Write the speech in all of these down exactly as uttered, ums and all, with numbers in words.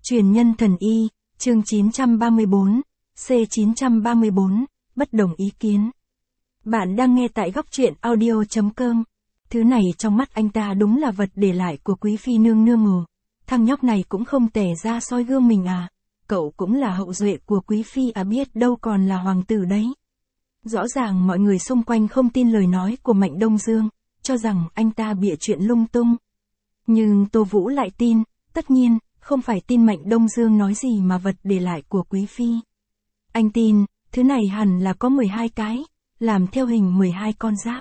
Truyền nhân thần y, chương chín trăm ba mươi bốn, C chín trăm ba mươi bốn, bất đồng ý kiến. Bạn đang nghe tại góc truyện audio.com. Thứ này trong mắt anh ta đúng là vật để lại của quý phi nương nương ngủ. Thằng nhóc này cũng không tẻ ra soi gương mình à. Cậu cũng là hậu duệ của quý phi à, biết đâu còn là hoàng tử đấy. Rõ ràng mọi người xung quanh không tin lời nói của Mạnh Đông Dương, cho rằng anh ta bịa chuyện lung tung. Nhưng Tô Vũ lại tin, tất nhiên, không phải tin Mạnh Đông Dương nói gì mà vật để lại của quý phi. Anh tin, thứ này hẳn là có mười hai cái, làm theo hình mười hai con giáp.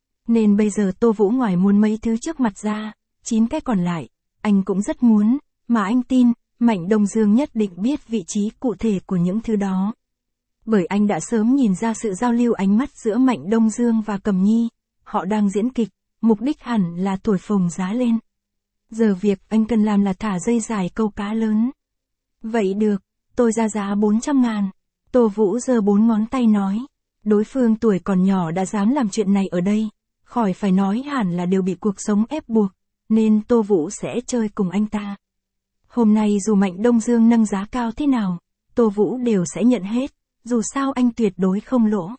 Nên bây giờ Tô Vũ ngoài muốn mấy thứ trước mặt ra, chín cái còn lại, anh cũng rất muốn, mà anh tin, Mạnh Đông Dương nhất định biết vị trí cụ thể của những thứ đó. Bởi anh đã sớm nhìn ra sự giao lưu ánh mắt giữa Mạnh Đông Dương và Cẩm Nhi, họ đang diễn kịch, mục đích hẳn là thổi phồng giá lên. Giờ việc anh cần làm là thả dây dài câu cá lớn. Vậy được, tôi ra giá bốn trăm ngàn. Tô Vũ giơ bốn ngón tay nói. Đối phương tuổi còn nhỏ đã dám làm chuyện này ở đây, khỏi phải nói hẳn là đều bị cuộc sống ép buộc, nên Tô Vũ sẽ chơi cùng anh ta. Hôm nay dù Mạnh Đông Dương nâng giá cao thế nào, Tô Vũ đều sẽ nhận hết, dù sao anh tuyệt đối không lỗ.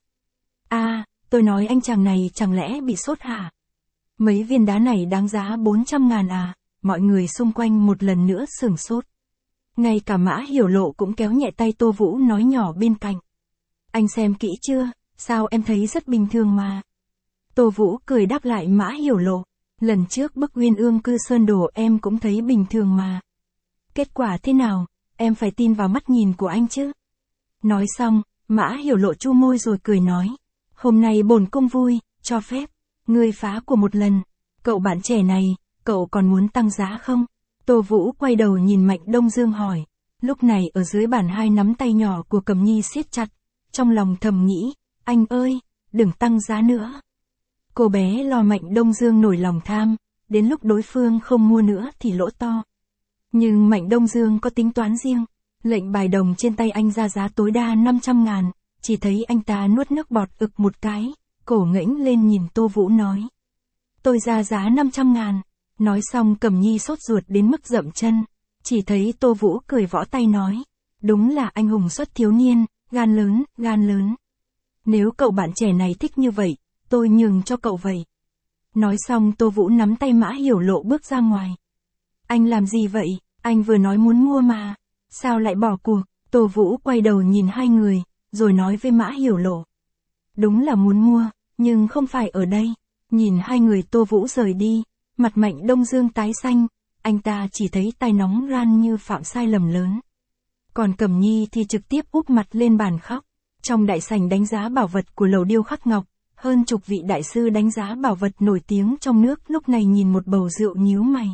À, tôi nói anh chàng này chẳng lẽ bị sốt hả? Mấy viên đá này đáng giá bốn trăm ngàn à? Mọi người xung quanh một lần nữa sửng sốt. Ngay cả Mã Hiểu Lộ cũng kéo nhẹ tay Tô Vũ nói nhỏ bên cạnh. Anh xem kỹ chưa, sao em thấy rất bình thường mà. Tô Vũ cười đáp lại Mã Hiểu Lộ. Lần trước bức Uyên Ương Cư Sơn Đồ em cũng thấy bình thường mà. Kết quả thế nào, em phải tin vào mắt nhìn của anh chứ. Nói xong, Mã Hiểu Lộ chu môi rồi cười nói. Hôm nay bổn cung vui, cho phép, ngươi phá của một lần. Cậu bạn trẻ này, cậu còn muốn tăng giá không? Tô Vũ quay đầu nhìn Mạnh Đông Dương hỏi. Lúc này ở dưới bàn hai nắm tay nhỏ của Cẩm Nhi siết chặt, trong lòng thầm nghĩ, anh ơi, đừng tăng giá nữa. Cô bé lo Mạnh Đông Dương nổi lòng tham, đến lúc đối phương không mua nữa thì lỗ to. Nhưng Mạnh Đông Dương có tính toán riêng, lệnh bài đồng trên tay anh ra giá tối đa năm trăm ngàn, chỉ thấy anh ta nuốt nước bọt ực một cái, cổ ngẩng lên nhìn Tô Vũ nói. Tôi ra giá năm trăm ngàn. Nói xong Cẩm Nhi sốt ruột đến mức dậm chân, chỉ thấy Tô Vũ cười võ tay nói. Đúng là anh hùng xuất thiếu niên, gan lớn, gan lớn. Nếu cậu bạn trẻ này thích như vậy, tôi nhường cho cậu vậy. Nói xong Tô Vũ nắm tay Mã Hiểu Lộ bước ra ngoài. Anh làm gì vậy, anh vừa nói muốn mua mà, sao lại bỏ cuộc? Tô Vũ quay đầu nhìn hai người, rồi nói với Mã Hiểu Lộ. Đúng là muốn mua, nhưng không phải ở đây. Nhìn hai người Tô Vũ rời đi, mặt Mạnh Đông Dương tái xanh, anh ta chỉ thấy tai nóng ran như phạm sai lầm lớn. Còn Cẩm Nhi thì trực tiếp úp mặt lên bàn khóc. Trong đại sảnh đánh giá bảo vật của lầu điêu khắc ngọc, hơn chục vị đại sư đánh giá bảo vật nổi tiếng trong nước lúc này nhìn một bầu rượu nhíu mày.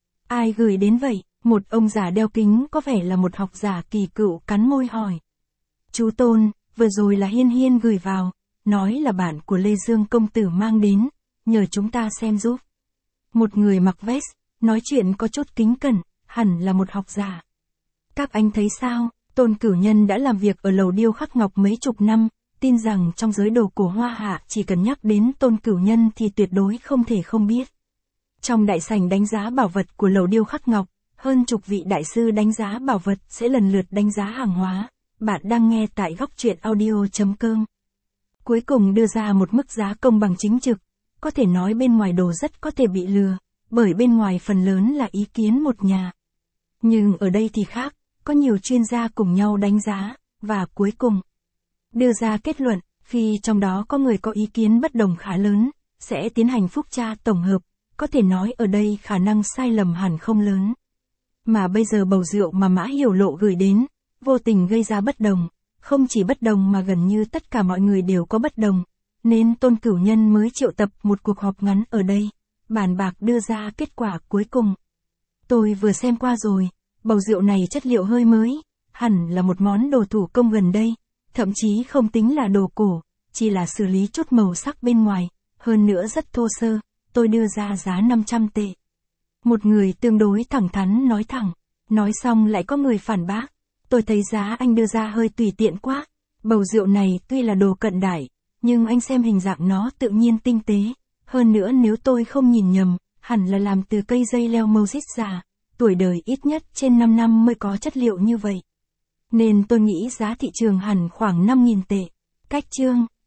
Ai gửi đến vậy? Một ông già đeo kính có vẻ là một học giả kỳ cựu cắn môi hỏi. Chú Tôn, vừa rồi là Hiên Hiên gửi vào, nói là bạn của Lê Dương công tử mang đến, nhờ chúng ta xem giúp. Một người mặc vest, nói chuyện có chút kính cẩn, hẳn là một học giả. Các anh thấy sao, Tôn Cửu Nhân đã làm việc ở lầu điêu khắc ngọc mấy chục năm, tin rằng trong giới đồ cổ Hoa Hạ chỉ cần nhắc đến Tôn Cửu Nhân thì tuyệt đối không thể không biết. Trong đại sảnh đánh giá bảo vật của lầu điêu khắc ngọc, hơn chục vị đại sư đánh giá bảo vật sẽ lần lượt đánh giá hàng hóa. Bạn đang nghe tại góc truyện audio.com. Cuối cùng đưa ra một mức giá công bằng chính trực, có thể nói bên ngoài đồ rất có thể bị lừa, bởi bên ngoài phần lớn là ý kiến một nhà. Nhưng ở đây thì khác, có nhiều chuyên gia cùng nhau đánh giá, và cuối cùng đưa ra kết luận, khi trong đó có người có ý kiến bất đồng khá lớn, sẽ tiến hành phúc tra tổng hợp, có thể nói ở đây khả năng sai lầm hẳn không lớn. Mà bây giờ bầu rượu mà Mã Hiểu Lộ gửi đến, vô tình gây ra bất đồng, không chỉ bất đồng mà gần như tất cả mọi người đều có bất đồng, nên Tôn Cửu Nhân mới triệu tập một cuộc họp ngắn ở đây, bàn bạc đưa ra kết quả cuối cùng. Tôi vừa xem qua rồi, bầu rượu này chất liệu hơi mới, hẳn là một món đồ thủ công gần đây, thậm chí không tính là đồ cổ, chỉ là xử lý chút màu sắc bên ngoài, hơn nữa rất thô sơ, tôi đưa ra giá năm trăm tệ. Một người tương đối thẳng thắn nói thẳng, nói xong lại có người phản bác. Tôi thấy giá anh đưa ra hơi tùy tiện quá, bầu rượu này tuy là đồ cận đại, nhưng anh xem hình dạng nó tự nhiên tinh tế, hơn nữa nếu tôi không nhìn nhầm, hẳn là làm từ cây dây leo Moses già, tuổi đời ít nhất trên năm năm mới có chất liệu như vậy. Nên tôi nghĩ giá thị trường hẳn khoảng năm nghìn tệ. Cách chương